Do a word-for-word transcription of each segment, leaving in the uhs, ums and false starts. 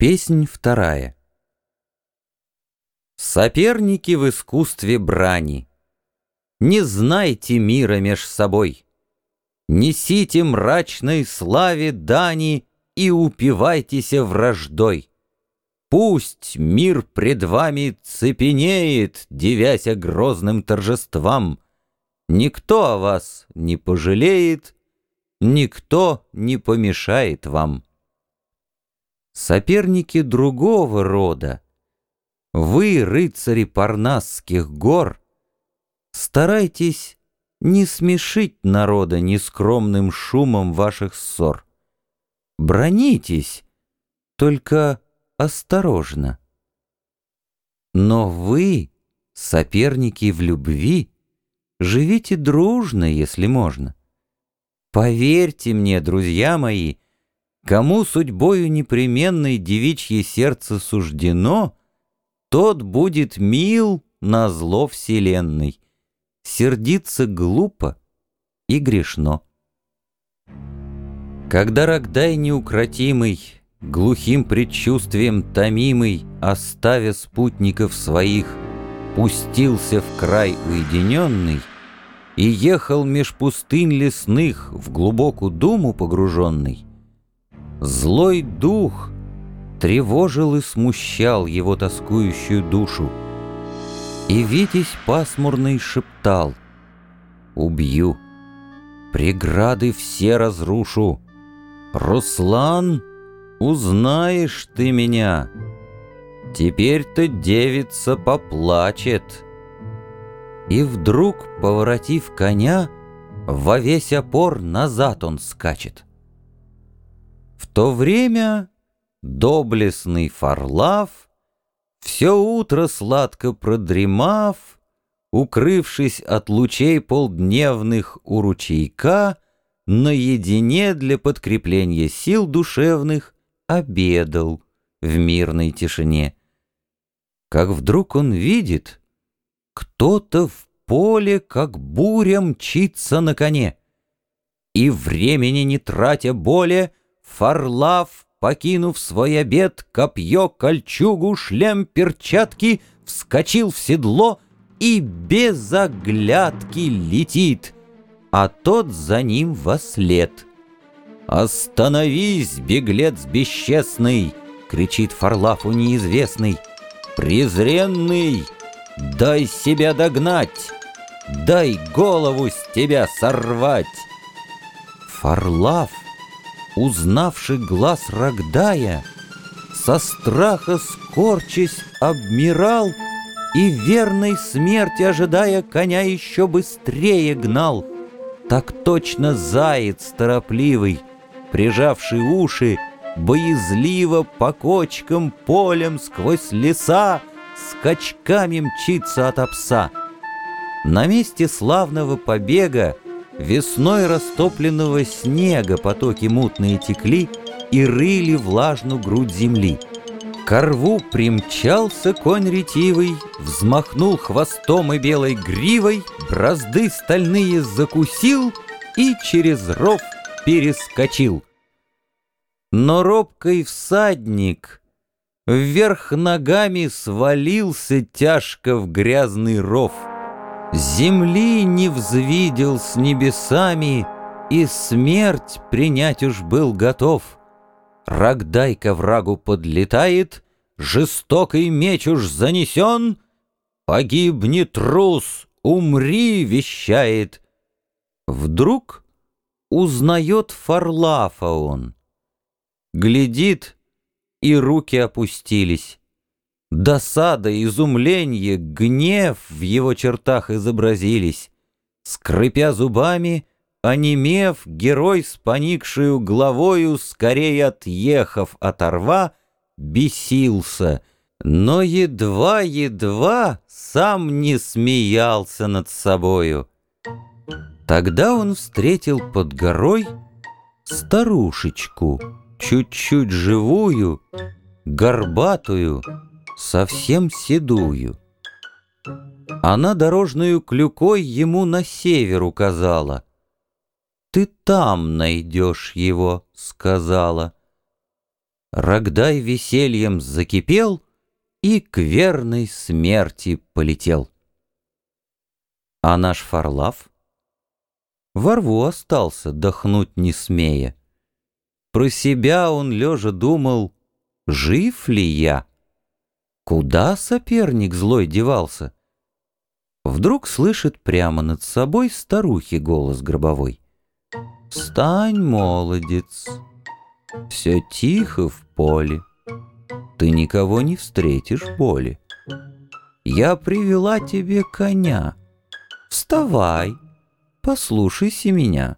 Песнь вторая. Соперники в искусстве брани, не знайте мира меж собой, несите мрачной славе дани и упивайтесь враждой. Пусть мир пред вами цепенеет, дивяся грозным торжествам. Никто о вас не пожалеет, никто не помешает вам. Соперники другого рода, вы, рыцари Парнасских гор, старайтесь не смешить народа нескромным шумом ваших ссор. Бранитесь, только осторожно. Но вы, соперники в любви, живите дружно, если можно. Поверьте мне, друзья мои, кому судьбою непременной девичье сердце суждено, тот будет мил назло вселенной. Сердиться глупо и грешно. Когда Рогдай неукротимый, глухим предчувствием томимый, оставя спутников своих, пустился в край уединенный и ехал меж пустынь лесных в глубокую думу погруженный, злой дух тревожил и смущал его тоскующую душу. И Витязь пасмурный шептал: «Убью, преграды все разрушу. Руслан, узнаешь ты меня, теперь-то девица поплачет». И вдруг, поворотив коня, во весь опор назад он скачет. В то время доблестный Фарлав, все утро сладко продремав, укрывшись от лучей полдневных у ручейка, наедине для подкрепления сил душевных обедал в мирной тишине. Как вдруг он видит, кто-то в поле, как буря, мчится на коне. И времени не тратя более, Фарлав, покинув свой обед, копье, кольчугу, шлем, перчатки, вскочил в седло и без оглядки летит, а тот за ним вослед. «Остановись, беглец бесчестный!» — кричит Фарлафу неизвестный. «Презренный, дай себя догнать, дай голову с тебя сорвать!» Фарлав, узнавший глаз Рогдая, со страха скорчась обмирал и верной смерти, ожидая, коня еще быстрее гнал. Так точно заяц торопливый, прижавший уши, боязливо по кочкам полем сквозь леса скачками мчится ото пса. На месте славного побега весной растопленного снега потоки мутные текли и рыли влажную грудь земли. Ко рву примчался конь ретивый, взмахнул хвостом и белой гривой, бразды стальные закусил и через ров перескочил. Но робкий всадник вверх ногами свалился тяжко в грязный ров. Земли не взвидел с небесами, и смерть принять уж был готов. Рогдай ко врагу подлетает, жестокий меч уж занесен. «Погибни, трус, умри!» — вещает. Вдруг узнает Фарлафа он. Глядит, и руки опустились. Досада, изумление, гнев в его чертах изобразились. Скрипя зубами, онемев, герой с поникшую главою, скорее отъехав от рва, бесился, но едва-едва сам не смеялся над собою. Тогда он встретил под горой старушечку, чуть-чуть живую, горбатую, совсем седую. Она дорожную клюкой ему на север указала. «Ты там найдешь его», — сказала. Рогдай весельем закипел и к верной смерти полетел. А наш Фарлав во рву остался, дохнуть не смея. Про себя он лежа думал, жив ли я? Куда соперник злой девался? Вдруг слышит прямо над собой старухи голос гробовой. «Встань, молодец, все тихо в поле, ты никого не встретишь боли. Я привела тебе коня, вставай, послушайся меня».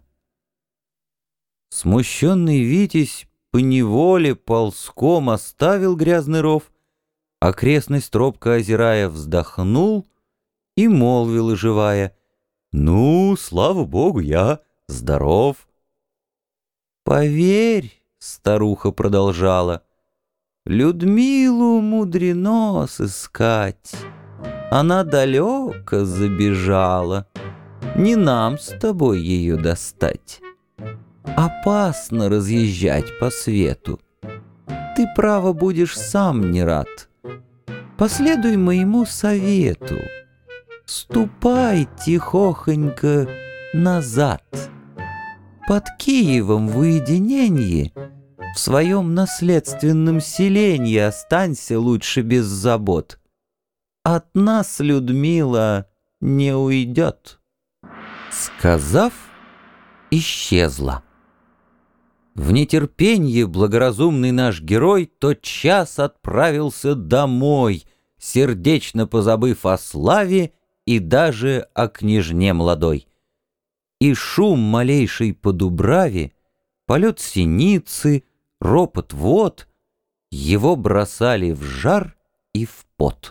Смущенный Витязь поневоле ползком оставил грязный ров, окрестность робко озирая, вздохнул и молвил, оживая: «Ну, слава богу, я здоров». «Поверь, — старуха продолжала, — Людмилу мудрено сыскать. Она далеко забежала, не нам с тобой ее достать. Опасно разъезжать по свету. Ты, право, будешь сам не рад. Последуй моему совету. Ступай тихохонько назад. Под Киевом в уединенье, в своем наследственном селенье останься лучше без забот. От нас Людмила не уйдет». Сказав, исчезла. В нетерпенье благоразумный наш герой тотчас отправился домой, сердечно позабыв о славе и даже о княжне молодой. И шум малейший по дубраве, полет синицы, ропот вод его бросали в жар и в пот.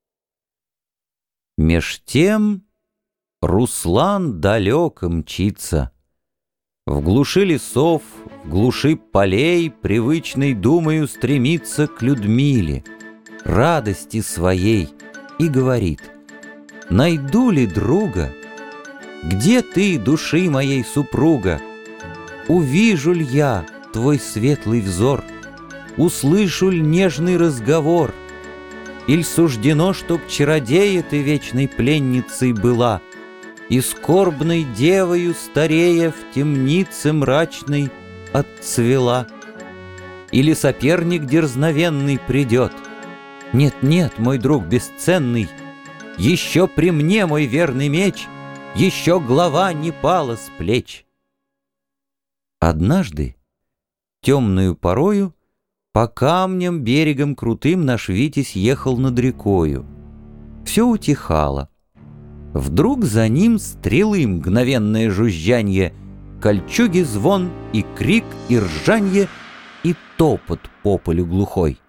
Меж тем Руслан далеко мчится. В глуши лесов, в глуши полей привычной думаю стремится к Людмиле, радости своей, и говорит: «Найду ли друга? Где ты, души моей супруга? Увижу ль я твой светлый взор? Услышу ль нежный разговор? Иль суждено, чтоб чародея ты вечной пленницей была, и скорбной девою старея в темнице мрачной отцвела? Или соперник дерзновенный придет? Нет, нет, мой друг бесценный, еще при мне мой верный меч, еще глава не пала с плеч». Однажды, темную порою, по камням берегом крутым наш Витязь ехал над рекою. Все утихало. Вдруг за ним стрелы мгновенное жужжанье, кольчуги звон и крик и ржанье, и топот по полю глухой.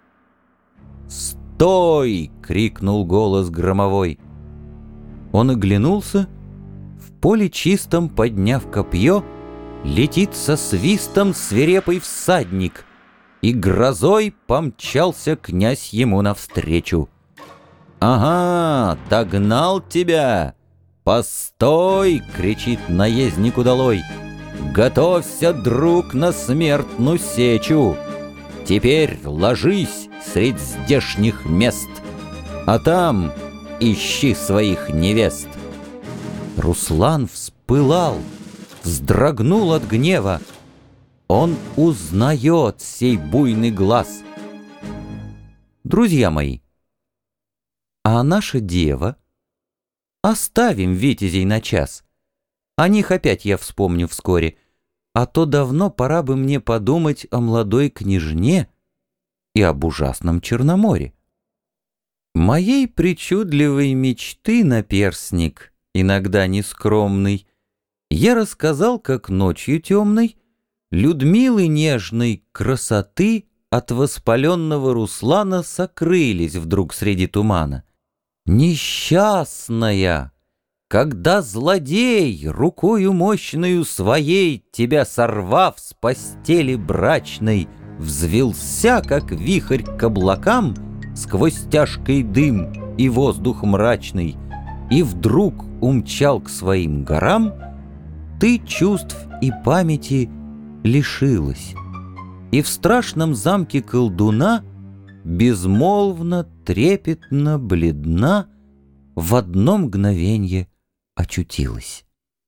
«Стой!» — крикнул голос громовой. Он оглянулся, в поле чистом, подняв копье, летит со свистом свирепый всадник, и грозой помчался князь ему навстречу. «Ага, догнал тебя! Постой!» — кричит наездник удалой. «Готовься, друг, на смертную сечу! Теперь ложись средь здешних мест, а там ищи своих невест». Руслан вспылал, вздрогнул от гнева. Он узнает сей буйный глаз. Друзья мои, а наша дева? Оставим витязей на час. О них опять я вспомню вскоре. А то давно пора бы мне подумать о молодой княжне и об ужасном Черноморе. Моей причудливой мечты наперсник, иногда нескромный, я рассказал, как ночью темной Людмилы нежной красоты от воспаленного Руслана сокрылись вдруг среди тумана. Несчастная, когда злодей, рукою мощною своей, тебя сорвав с постели брачной, взвился, как вихрь к облакам, сквозь тяжкий дым и воздух мрачный, и вдруг умчал к своим горам, ты чувств и памяти лишилась. И в страшном замке колдуна безмолвно, трепетно, бледна в одно мгновенье очутилась.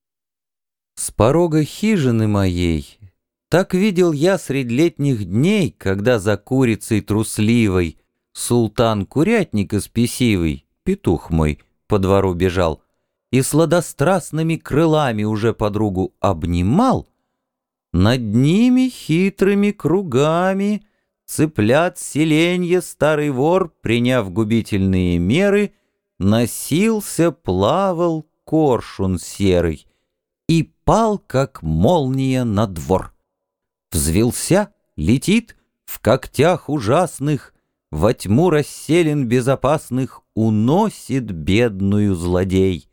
С порога хижины моей так видел я средь летних дней, когда за курицей трусливой султан-курятник испесивый, петух мой, по двору бежал и сладострастными крылами уже подругу обнимал, над ними хитрыми кругами цыплят селенья старый вор, приняв губительные меры, носился, плавал коршун серый и пал, как молния, на двор. Взвился, летит, в когтях ужасных, во тьму расселен безопасных, уносит бедную злодей.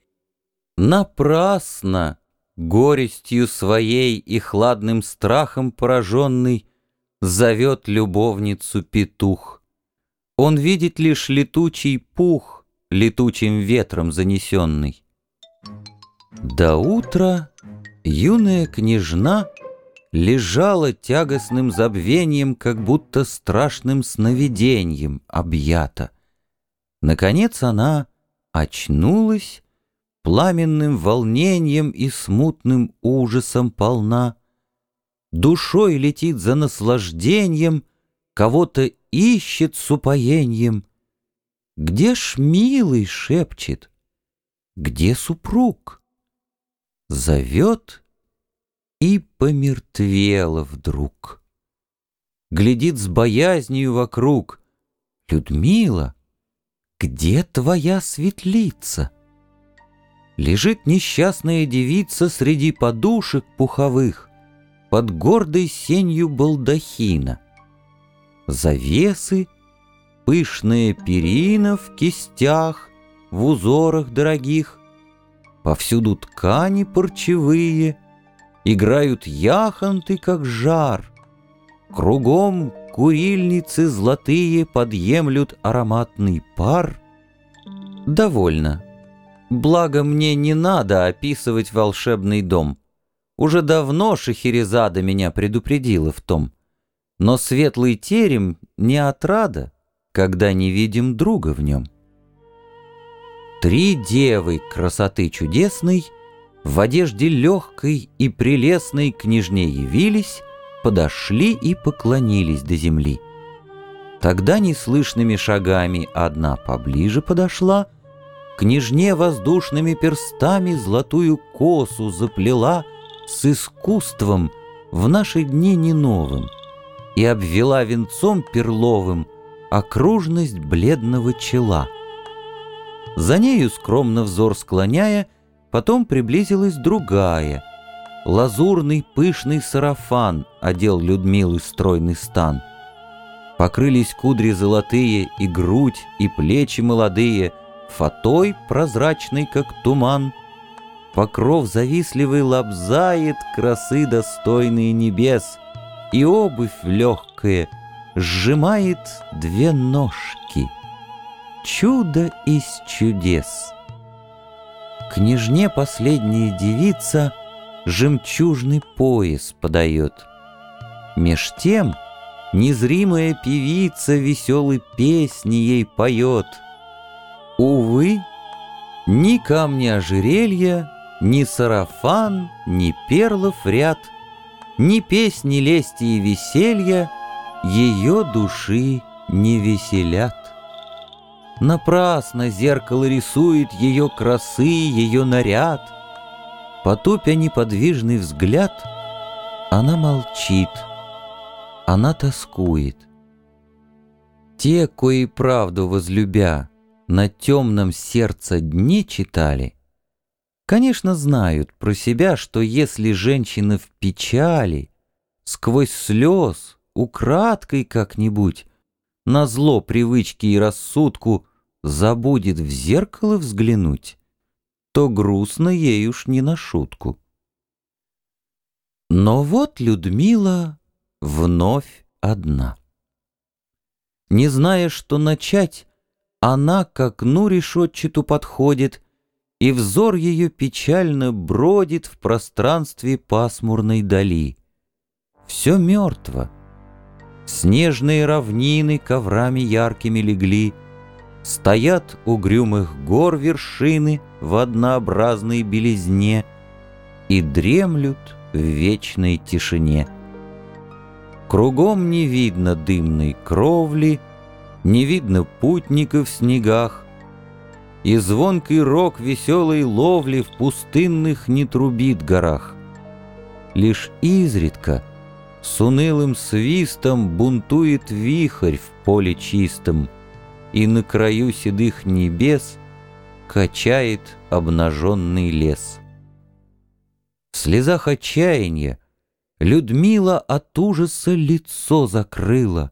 Напрасно, горестью своей и хладным страхом пораженный, зовет любовницу петух. Он видит лишь летучий пух, летучим ветром занесенный. До утра юная княжна лежала тягостным забвением, как будто страшным сновидением объята. Наконец она очнулась, пламенным волнением и смутным ужасом полна, душой летит за наслаждением, кого-то ищет с упоением. «Где ж милый?» — шепчет. «Где супруг?» Зовет и помертвела вдруг. Глядит с боязнью вокруг. «Людмила, где твоя светлица?» Лежит несчастная девица среди подушек пуховых под гордой сенью балдахина. Завесы, пышная перина в кистях, в узорах дорогих, повсюду ткани парчевые, играют яхонты, как жар. Кругом курильницы золотые подъемлют ароматный пар. Довольно. Благо мне не надо описывать волшебный дом. Уже давно Шахерезада меня предупредила в том. Но светлый терем не отрада, когда не видим друга в нем. Три девы красоты чудесной в одежде легкой и прелестной княжне явились, подошли и поклонились до земли. Тогда неслышными шагами одна поближе подошла, княжне воздушными перстами золотую косу заплела с искусством в наши дни не новым и обвела венцом перловым окружность бледного чела. За нею, скромно взор склоняя, потом приблизилась другая. Лазурный пышный сарафан одел Людмилы стройный стан. Покрылись кудри золотые, и грудь, и плечи молодые фатой прозрачный, как туман. Покров завистливый лобзает красы достойные небес, и обувь легкая сжимает две ножки. Чудо из чудес! Княжне последняя девица жемчужный пояс подает. Меж тем незримая певица веселой песни ей поет. Увы, ни камни ожерелья, ни сарафан, ни перлов ряд, ни песни лести и веселья ее души не веселят. Напрасно зеркало рисует ее красы, ее наряд. Потупя неподвижный взгляд, она молчит, она тоскует. Те, кои правду возлюбя, на темном сердце дне читали, конечно, знают про себя, что если женщина в печали, сквозь слез, украдкой как-нибудь, назло привычке и рассудку, забудет в зеркало взглянуть, то грустно ей уж не на шутку. Но вот Людмила вновь одна. Не зная, что начать, она к окну решетчату подходит, и взор ее печально бродит в пространстве пасмурной дали. Все мертво, Снежные равнины коврами яркими легли, стоят угрюмых гор вершины в однообразной белизне и дремлют в вечной тишине. Кругом не видно дымной кровли, не видно путников в снегах, и звонкий рог веселой ловли в пустынных не трубит горах. Лишь изредка с унылым свистом бунтует вихрь в поле чистом, и на краю седых небес качает обнаженный лес. В слезах отчаяния Людмила от ужаса лицо закрыла.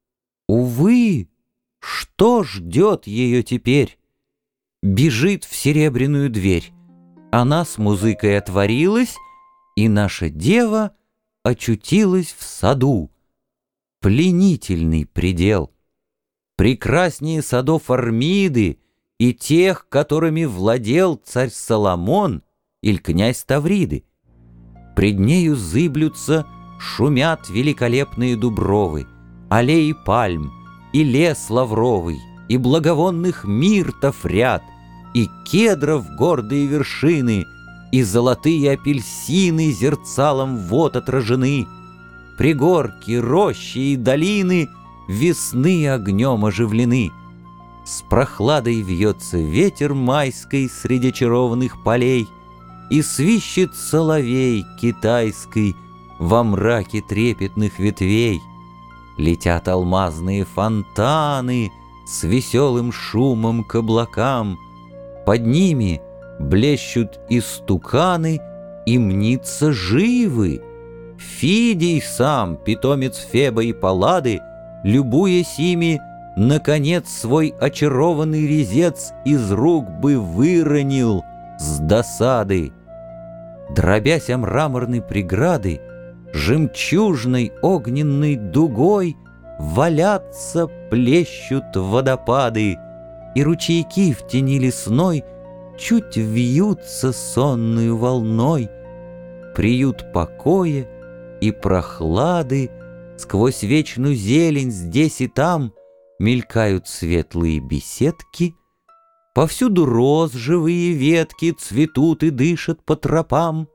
Увы, что ждет ее теперь? Бежит в серебряную дверь. Она с музыкой отворилась, и наша дева очутилась в саду. Пленительный предел. Прекраснее садов Армиды и тех, которыми владел царь Соломон или князь Тавриды. Пред нею зыблются, шумят великолепные дубровы, аллеи пальм, и лес лавровый, и благовонных миртов ряд, и кедров гордые вершины, и золотые апельсины зерцалом вод отражены, пригорки, рощи и долины весны огнем оживлены. С прохладой вьется ветер майской среди очарованных полей, и свищет соловей китайский во мраке трепетных ветвей. Летят алмазные фонтаны с веселым шумом к облакам, под ними блещут истуканы, и мнится живы. Фидий сам, питомец Феба и Паллады, любуясь ими, наконец свой очарованный резец из рук бы выронил с досады. Дробясь о мраморной преграды, жемчужной огненной дугой валятся, плещут водопады, и ручейки в тени лесной чуть вьются сонную волной. Приют покоя и прохлады, сквозь вечную зелень здесь и там мелькают светлые беседки, повсюду роз живые ветки цветут и дышат по тропам.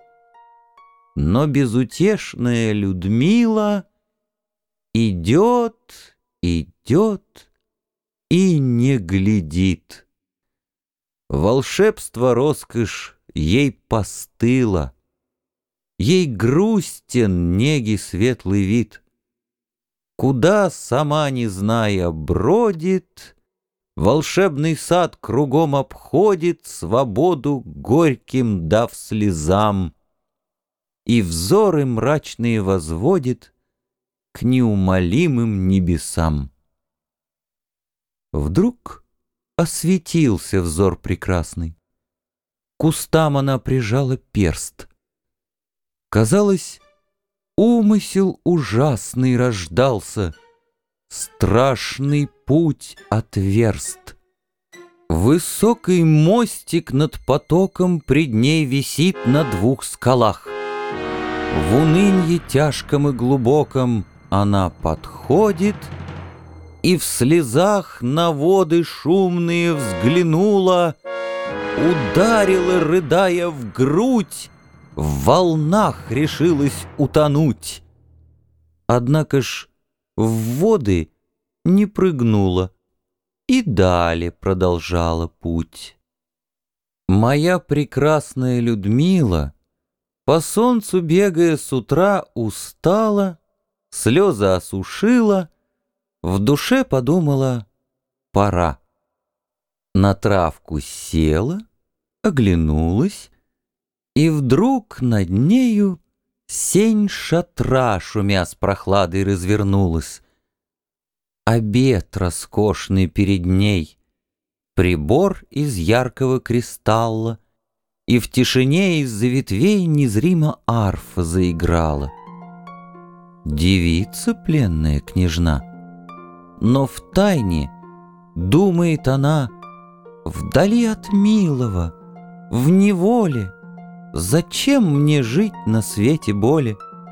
Но безутешная Людмила идет, идет и не глядит. Волшебство роскошь ей постыло, ей грустен неги светлый вид. Куда, сама не зная, бродит, волшебный сад кругом обходит, свободу горьким дав слезам, и взоры мрачные возводит к неумолимым небесам. Вдруг осветился взор прекрасный. К кустам она прижала перст. Казалось, умысел ужасный рождался, страшный путь отверст. Высокий мостик над потоком пред ней висит на двух скалах. В унынье тяжком и глубоком она подходит и в слезах на воды шумные взглянула, ударила, рыдая, в грудь, в волнах решилась утонуть. Однако ж в воды не прыгнула и далее продолжала путь. Моя прекрасная Людмила, по солнцу бегая с утра, устала, слезы осушила, в душе подумала: пора. На травку села, оглянулась, и вдруг над нею сень шатра, шумя с прохладой, развернулась. Обед роскошный перед ней, прибор из яркого кристалла, и в тишине из-за ветвей незримо арфа заиграла. Девица пленная княжна, но втайне думает она: вдали от милого, в неволе, зачем мне жить на свете боли?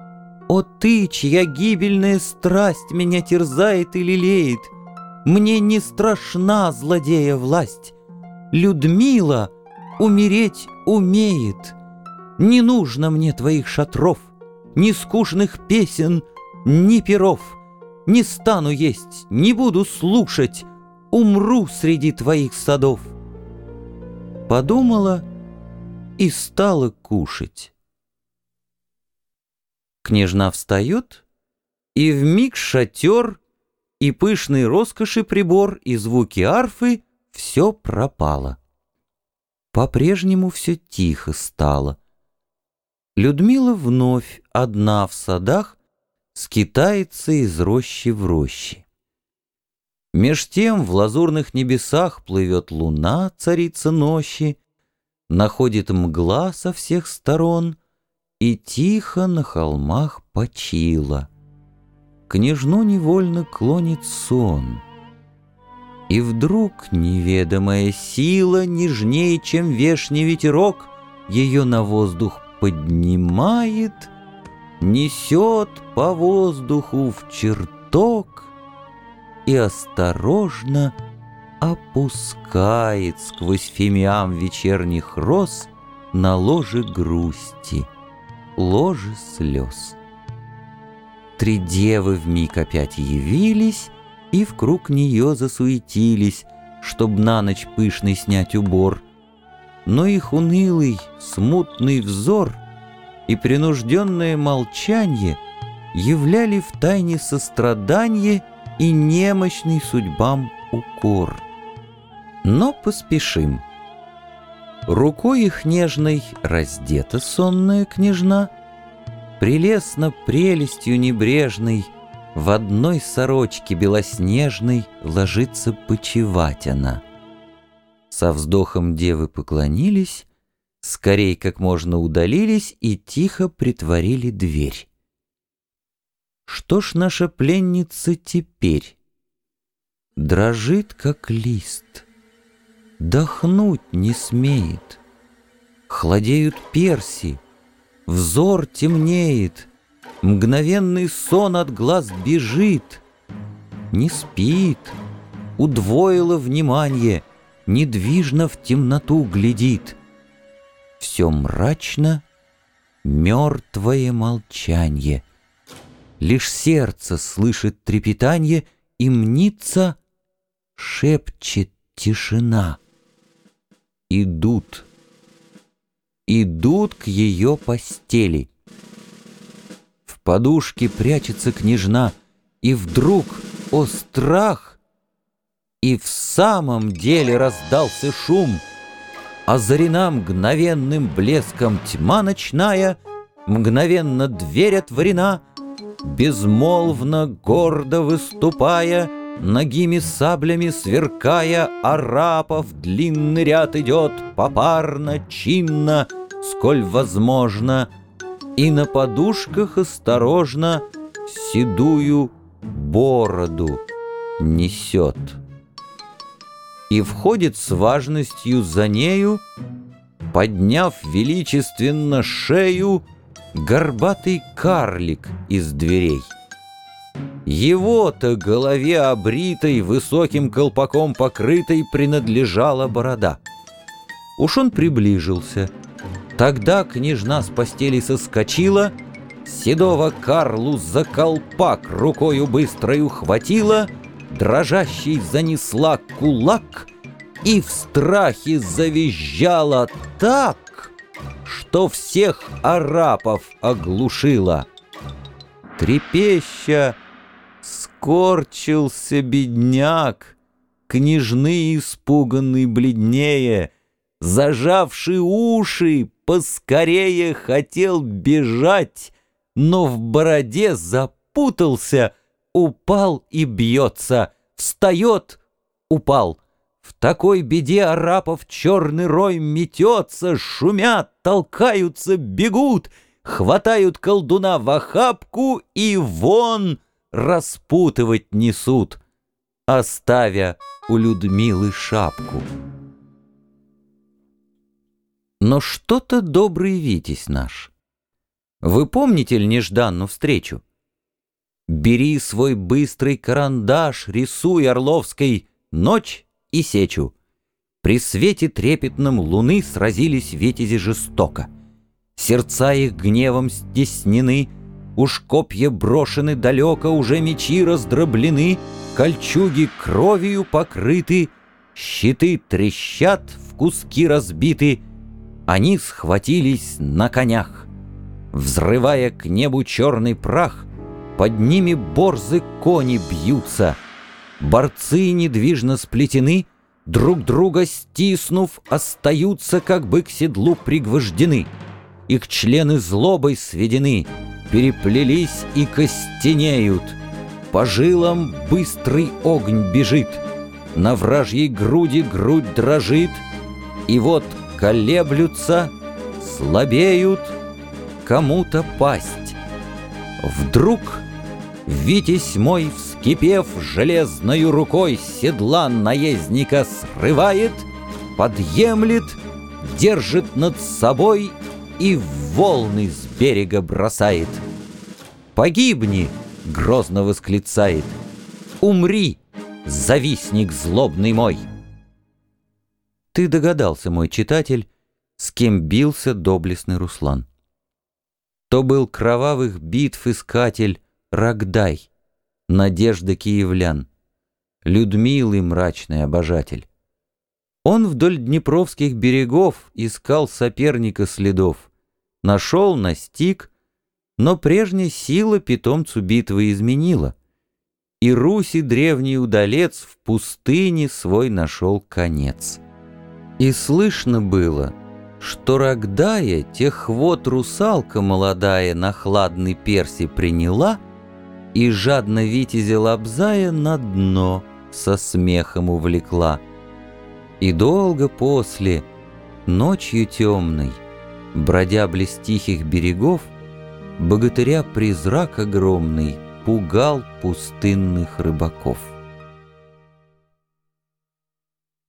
О ты, чья гибельная страсть меня терзает и лелеет, мне не страшна злодея власть. Людмила умереть умеет. Не нужно мне твоих шатров, ни скучных песен, ни перов. Не стану есть, не буду слушать, умру среди твоих садов. Подумала и стала кушать. Княжна встает, и вмиг шатер, и пышной роскоши прибор, и звуки арфы — все пропало. По-прежнему все тихо стало. Людмила вновь одна в садах скитается из рощи в рощи. Меж тем в лазурных небесах плывет луна, царица ночи, находит мгла со всех сторон и тихо на холмах почила. Княжну невольно клонит сон. И вдруг неведомая сила, нежнее, чем вешний ветерок, ее на воздух поднимает, несет по воздуху в чертог и осторожно опускает сквозь фимиам вечерних роз на ложе грусти, ложе слез. Три девы вмиг опять явились и вкруг нее засуетились, чтоб на ночь пышный снять убор. Но их унылый, смутный взор и принужденное молчанье являли в тайне сострадание и немощный судьбам укор. Но поспешим. Рукой их нежной раздета сонная княжна, прелестно прелестью небрежной в одной сорочке белоснежной ложится почивать она. Со вздохом девы поклонились, скорей как можно удалились и тихо притворили дверь. Что ж наша пленница теперь? Дрожит, как лист, дохнуть не смеет. Хладеют перси, взор темнеет, мгновенный сон от глаз бежит. Не спит, удвоило внимание, недвижно в темноту глядит. Все мрачно, мертвое молчанье. Лишь сердце слышит трепетанье, и мнится, шепчет тишина. Идут, идут к ее постели. В подушке прячется княжна, и вдруг, о страх, и в самом деле раздался шум. Озарена мгновенным блеском тьма ночная, мгновенно дверь отворена, безмолвно, гордо выступая, ногими саблями сверкая, арапов длинный ряд идет попарно, чинно, сколь возможно, и на подушках осторожно седую бороду несет. И входит с важностью за нею, подняв величественно шею, горбатый карлик из дверей. Его-то голове обритой, высоким колпаком покрытой, принадлежала борода. Уж он приближился. Тогда княжна с постели соскочила, седого Карлу за колпак рукою быстрою хватила, дрожащей занесла кулак и в страхе завизжала так, что всех арапов оглушила. Трепеща скорчился бедняк, княжны испуганный бледнее, зажавший уши, поскорее хотел бежать, но в бороде запутался, упал и бьется, встает, упал. В такой беде арапов черный рой метется, шумят, толкаются, бегут, хватают колдуна в охапку и вон распутывать несут, оставя у Людмилы шапку. Но что-то добрый Витязь наш. Вы помните ль нежданную встречу? Бери свой быстрый карандаш, рисуй Орловской ночь и сечу. При свете трепетном луны сразились витязи жестоко. Сердца их гневом стеснены, уж копья брошены далеко, уже мечи раздроблены, кольчуги кровью покрыты, щиты трещат, в куски разбиты. Они схватились на конях. Взрывая к небу черный прах, под ними борзы кони бьются. Борцы недвижно сплетены, друг друга стиснув, остаются, как бы к седлу пригвождены. Их члены злобой сведены, переплелись и костенеют. По жилам быстрый огонь бежит, на вражьей груди грудь дрожит. И вот колеблются, слабеют, кому-то пасть. Вдруг витязь мой, вскипев железною рукой, с седла наездника срывает, подъемлет, держит над собой и в волны с берега бросает. «Погибни!» — грозно восклицает. «Умри, завистник злобный мой!» Ты догадался, мой читатель, с кем бился доблестный Руслан. То был кровавых битв искатель Рогдай, надежда киевлян, Людмилы мрачный обожатель. Он вдоль днепровских берегов искал соперника следов, нашел, настиг, но прежняя сила питомцу битвы изменила, и Руси древний удалец в пустыне свой нашел конец. И слышно было, что Рогдая тех вод русалка молодая на хладный перси приняла и жадно витязя лобзая на дно со смехом увлекла. И долго после, ночью темной, бродя близ тихих берегов, богатыря призрак огромный пугал пустынных рыбаков.